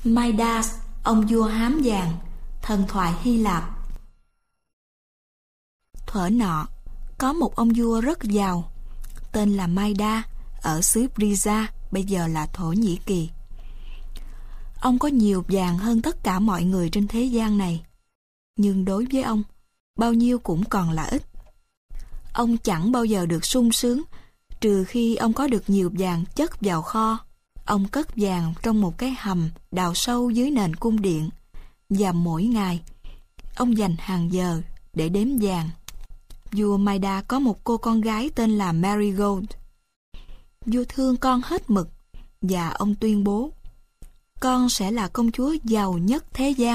Midas, ông vua hám vàng, thần thoại Hy Lạp. Thuở nọ, có một ông vua rất giàu, tên là Midas, ở xứ Brisa, bây giờ là Thổ Nhĩ Kỳ. Ông có nhiều vàng hơn tất cả mọi người trên thế gian này, nhưng đối với ông, bao nhiêu cũng còn là ít. Ông chẳng bao giờ được sung sướng, trừ khi ông có được nhiều vàng chất vào kho. Ông cất vàng trong một cái hầm đào sâu dưới nền cung điện, và mỗi ngày, ông dành hàng giờ để đếm vàng. Vua Midas có một cô con gái tên là Marigold. Vua thương con hết mực, và ông tuyên bố, con sẽ là công chúa giàu nhất thế gian.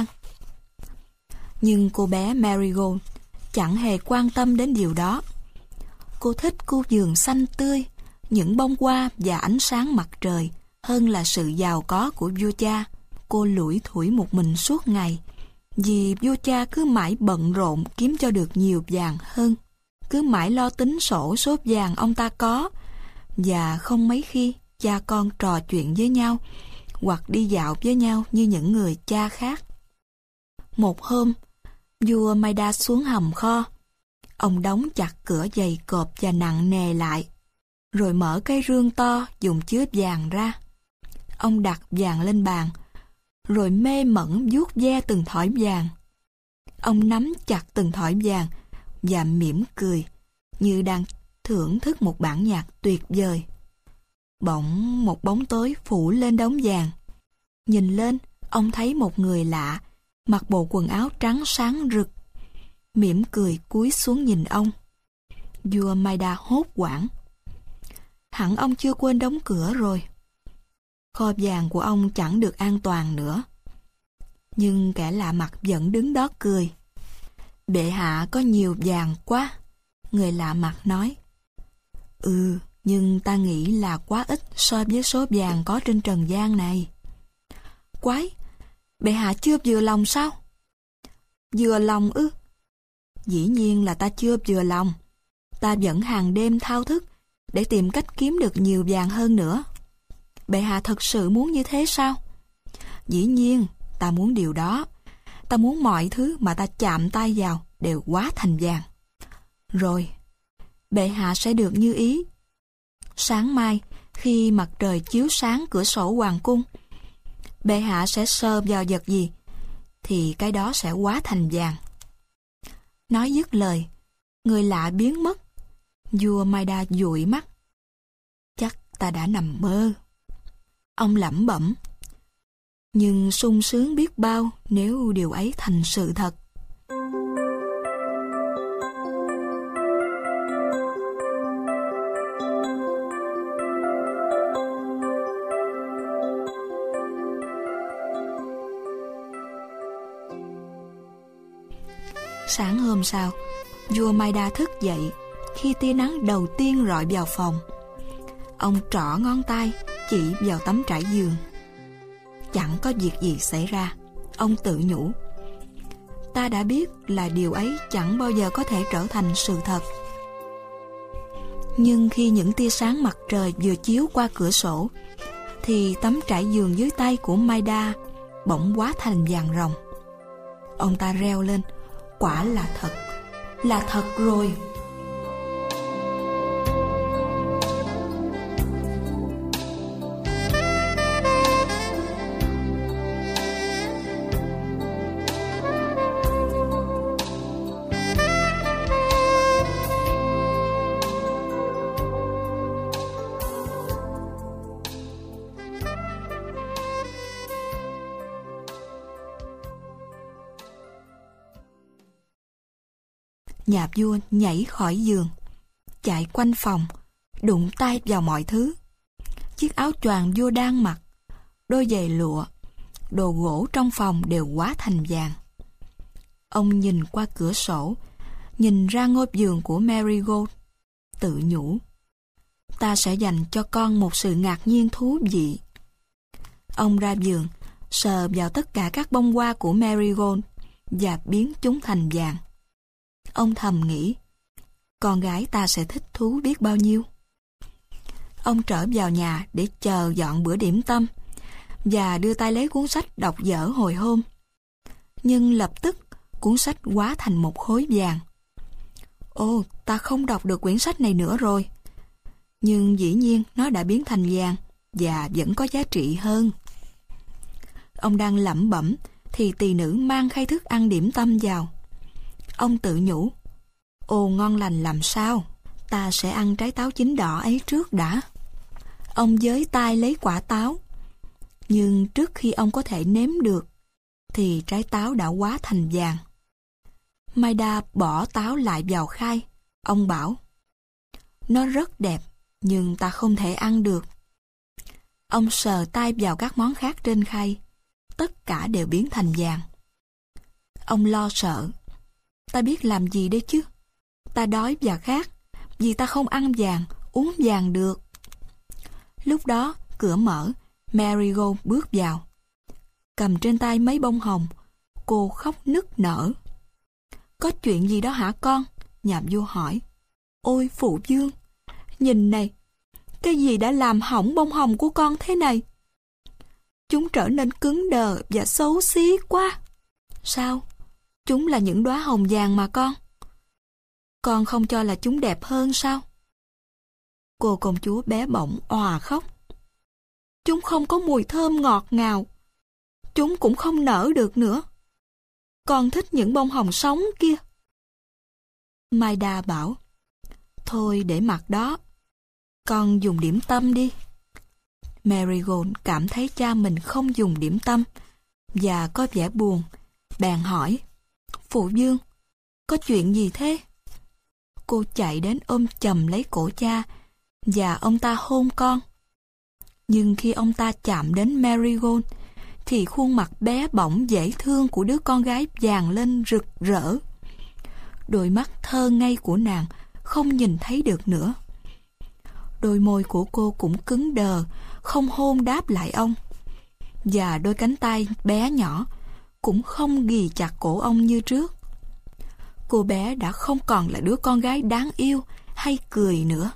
Nhưng cô bé Marigold chẳng hề quan tâm đến điều đó. Cô thích khu vườn xanh tươi, những bông hoa và ánh sáng mặt trời hơn là sự giàu có của vua cha. Cô lủi thủi một mình suốt ngày, vì vua cha cứ mãi bận rộn kiếm cho được nhiều vàng hơn, cứ mãi lo tính sổ số vàng ông ta có, và không mấy khi cha con trò chuyện với nhau hoặc đi dạo với nhau như những người cha khác. Một hôm, vua Midas xuống hầm kho. Ông đóng chặt cửa dày cộp và nặng nề lại, rồi mở cái rương to dùng chứa vàng ra. Ông đặt vàng lên bàn, rồi mê mẩn vuốt ve từng thỏi vàng. Ông nắm chặt từng thỏi vàng và mỉm cười, như đang thưởng thức một bản nhạc tuyệt vời. Bỗng một bóng tối phủ lên đống vàng. Nhìn lên, ông thấy một người lạ, mặc bộ quần áo trắng sáng rực, mỉm cười cúi xuống nhìn ông. Vua Midas hốt hoảng. Hẳn ông chưa quên đóng cửa rồi. Kho vàng của ông chẳng được an toàn nữa. Nhưng kẻ lạ mặt vẫn đứng đó cười. Bệ hạ có nhiều vàng quá, người lạ mặt nói. Nhưng ta nghĩ là quá ít so với số vàng có trên trần gian này. Quái, bệ hạ chưa vừa lòng sao? Vừa lòng ư? Dĩ nhiên là ta chưa vừa lòng. Ta vẫn hàng đêm thao thức để tìm cách kiếm được nhiều vàng hơn nữa. Bệ hạ thật sự muốn như thế sao? Dĩ nhiên, ta muốn điều đó. Ta muốn mọi thứ mà ta chạm tay vào đều hóa thành vàng. Rồi, bệ hạ sẽ được như ý. Sáng mai, khi mặt trời chiếu sáng cửa sổ hoàng cung, bệ hạ sẽ sờ vào vật gì, thì cái đó sẽ hóa thành vàng. Nói dứt lời, người lạ biến mất. Vua Midas dụi mắt. Chắc ta đã nằm mơ. Ông lẩm bẩm. Nhưng sung sướng biết bao nếu điều ấy thành sự thật. Sáng hôm sau, vua Midas thức dậy khi tia nắng đầu tiên rọi vào phòng. Ông trỏ ngón tay chỉ vào tấm trải giường. Chẳng có việc gì xảy ra, ông tự nhủ. Ta đã biết là điều ấy chẳng bao giờ có thể trở thành sự thật. Nhưng khi những tia sáng mặt trời vừa chiếu qua cửa sổ, thì tấm trải giường dưới tay của Midas bỗng hóa thành vàng ròng. Ông ta reo lên, quả là thật rồi. Nhà vua nhảy khỏi giường, chạy quanh phòng, đụng tay vào mọi thứ. Chiếc áo choàng vua đang mặc, đôi giày lụa, đồ gỗ trong phòng đều hóa thành vàng. Ông nhìn qua cửa sổ, nhìn ra ngôi giường của Marigold, tự nhủ. Ta sẽ dành cho con một sự ngạc nhiên thú vị. Ông ra giường, sờ vào tất cả các bông hoa của Marigold và biến chúng thành vàng. Ông thầm nghĩ, con gái ta sẽ thích thú biết bao nhiêu. Ông trở vào nhà để chờ dọn bữa điểm tâm, và đưa tay lấy cuốn sách đọc dở hồi hôm. Nhưng lập tức cuốn sách hóa thành một khối vàng. Ồ, ta không đọc được quyển sách này nữa rồi. Nhưng dĩ nhiên nó đã biến thành vàng và vẫn có giá trị hơn. Ông đang lẩm bẩm thì tỳ nữ mang khay thức ăn điểm tâm vào. Ông tự nhủ, ồ ngon lành làm sao, ta sẽ ăn trái táo chín đỏ ấy trước đã. Ông giới tay lấy quả táo. Nhưng trước khi ông có thể nếm được, thì trái táo đã hóa thành vàng. Maida bỏ táo lại vào khay. Ông bảo, nó rất đẹp, nhưng ta không thể ăn được. Ông sờ tay vào các món khác trên khay. Tất cả đều biến thành vàng. Ông lo sợ. Ta biết làm gì đây chứ? Ta đói và khát, vì ta không ăn vàng, uống vàng được. Lúc đó, cửa mở, Marigold bước vào. Cầm trên tay mấy bông hồng, cô khóc nức nở. Có chuyện gì đó hả con? Nhà vua hỏi. Ôi phụ vương, nhìn này, cái gì đã làm hỏng bông hồng của con thế này? Chúng trở nên cứng đờ và xấu xí quá. Sao? Chúng là những đóa hồng vàng mà con. Con không cho là chúng đẹp hơn sao? Cô công chúa bé bỏng òa khóc. Chúng không có mùi thơm ngọt ngào. Chúng cũng không nở được nữa. Con thích những bông hồng sống kia. Maida bảo, thôi để mặc đó. Con dùng điểm tâm đi. Marigold cảm thấy cha mình không dùng điểm tâm và có vẻ buồn. Bèn hỏi, phụ vương, có chuyện gì thế? Cô chạy đến ôm chầm lấy cổ cha và ông ta hôn con. Nhưng khi ông ta chạm đến Marigold thì khuôn mặt bé bỏng dễ thương của đứa con gái vàng lên rực rỡ. Đôi mắt thơ ngây của nàng không nhìn thấy được nữa. Đôi môi của cô cũng cứng đờ, không hôn đáp lại ông. Và đôi cánh tay bé nhỏ cũng không ghì chặt cổ ông như trước. Cô bé đã không còn là đứa con gái đáng yêu hay cười nữa.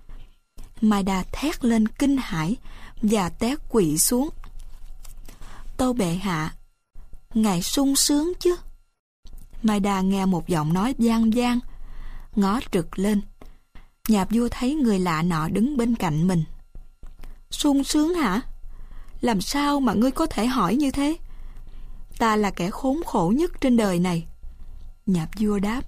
Maida thét lên kinh hãi và té quỵ xuống. Tâu bệ hạ, ngài sung sướng chứ? Maida nghe một giọng nói vang vang, ngó trực lên. Nhà vua thấy người lạ nọ đứng bên cạnh mình. Sung sướng hả? Làm sao mà ngươi có thể hỏi như thế? Ta là kẻ khốn khổ nhất trên đời này. Nhà vua đáp,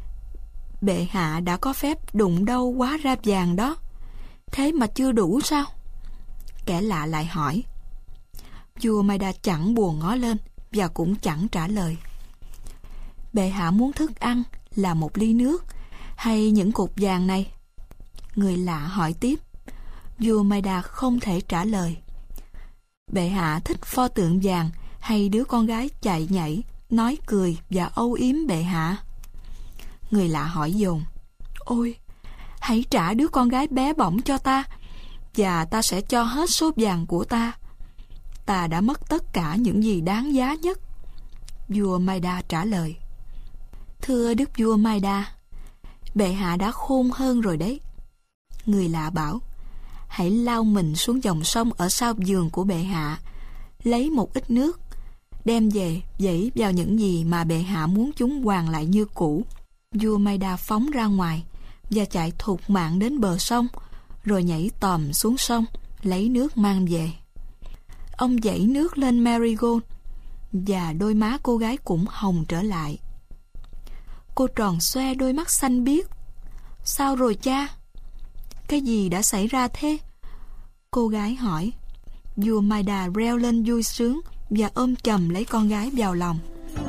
bệ hạ đã có phép đụng đâu hóa ra vàng đó. Thế mà chưa đủ sao? Kẻ lạ lại hỏi. Vua Maida chẳng buồn ngó lên và cũng chẳng trả lời. Bệ hạ muốn thức ăn là một ly nước hay những cục vàng này? Người lạ hỏi tiếp. Vua Maida không thể trả lời. Bệ hạ thích pho tượng vàng hay đứa con gái chạy nhảy, nói cười và âu yếm bệ hạ? Người lạ hỏi dồn. Ôi, hãy trả đứa con gái bé bỏng cho ta, và ta sẽ cho hết số vàng của ta. Ta đã mất tất cả những gì đáng giá nhất. Vua Maida trả lời. Thưa đức vua Maida, bệ hạ đã khôn hơn rồi đấy. Người lạ bảo, hãy lao mình xuống dòng sông ở sau giường của bệ hạ, lấy một ít nước, đem về dẫy vào những gì mà bệ hạ muốn chúng hoàn lại như cũ. Vua Maida phóng ra ngoài và chạy thục mạng đến bờ sông, rồi nhảy tòm xuống sông, lấy nước mang về. Ông dẫy nước lên Marigold, và đôi má cô gái cũng hồng trở lại. Cô tròn xoe đôi mắt xanh biếc. Sao rồi cha? Cái gì đã xảy ra thế? Cô gái hỏi. Vua Maida reo lên vui sướng và ôm chầm lấy con gái vào lòng.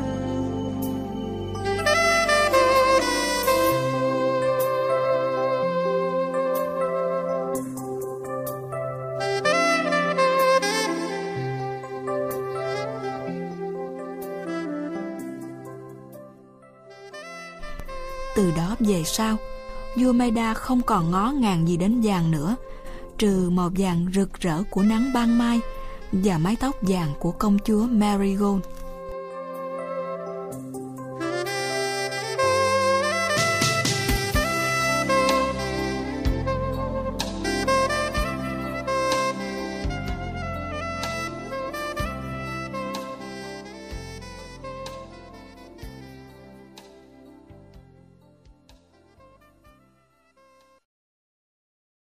Từ đó về sau, vua Maida không còn ngó ngàng gì đến vàng nữa, trừ màu vàng rực rỡ của nắng ban mai và mái tóc vàng của công chúa Marigold.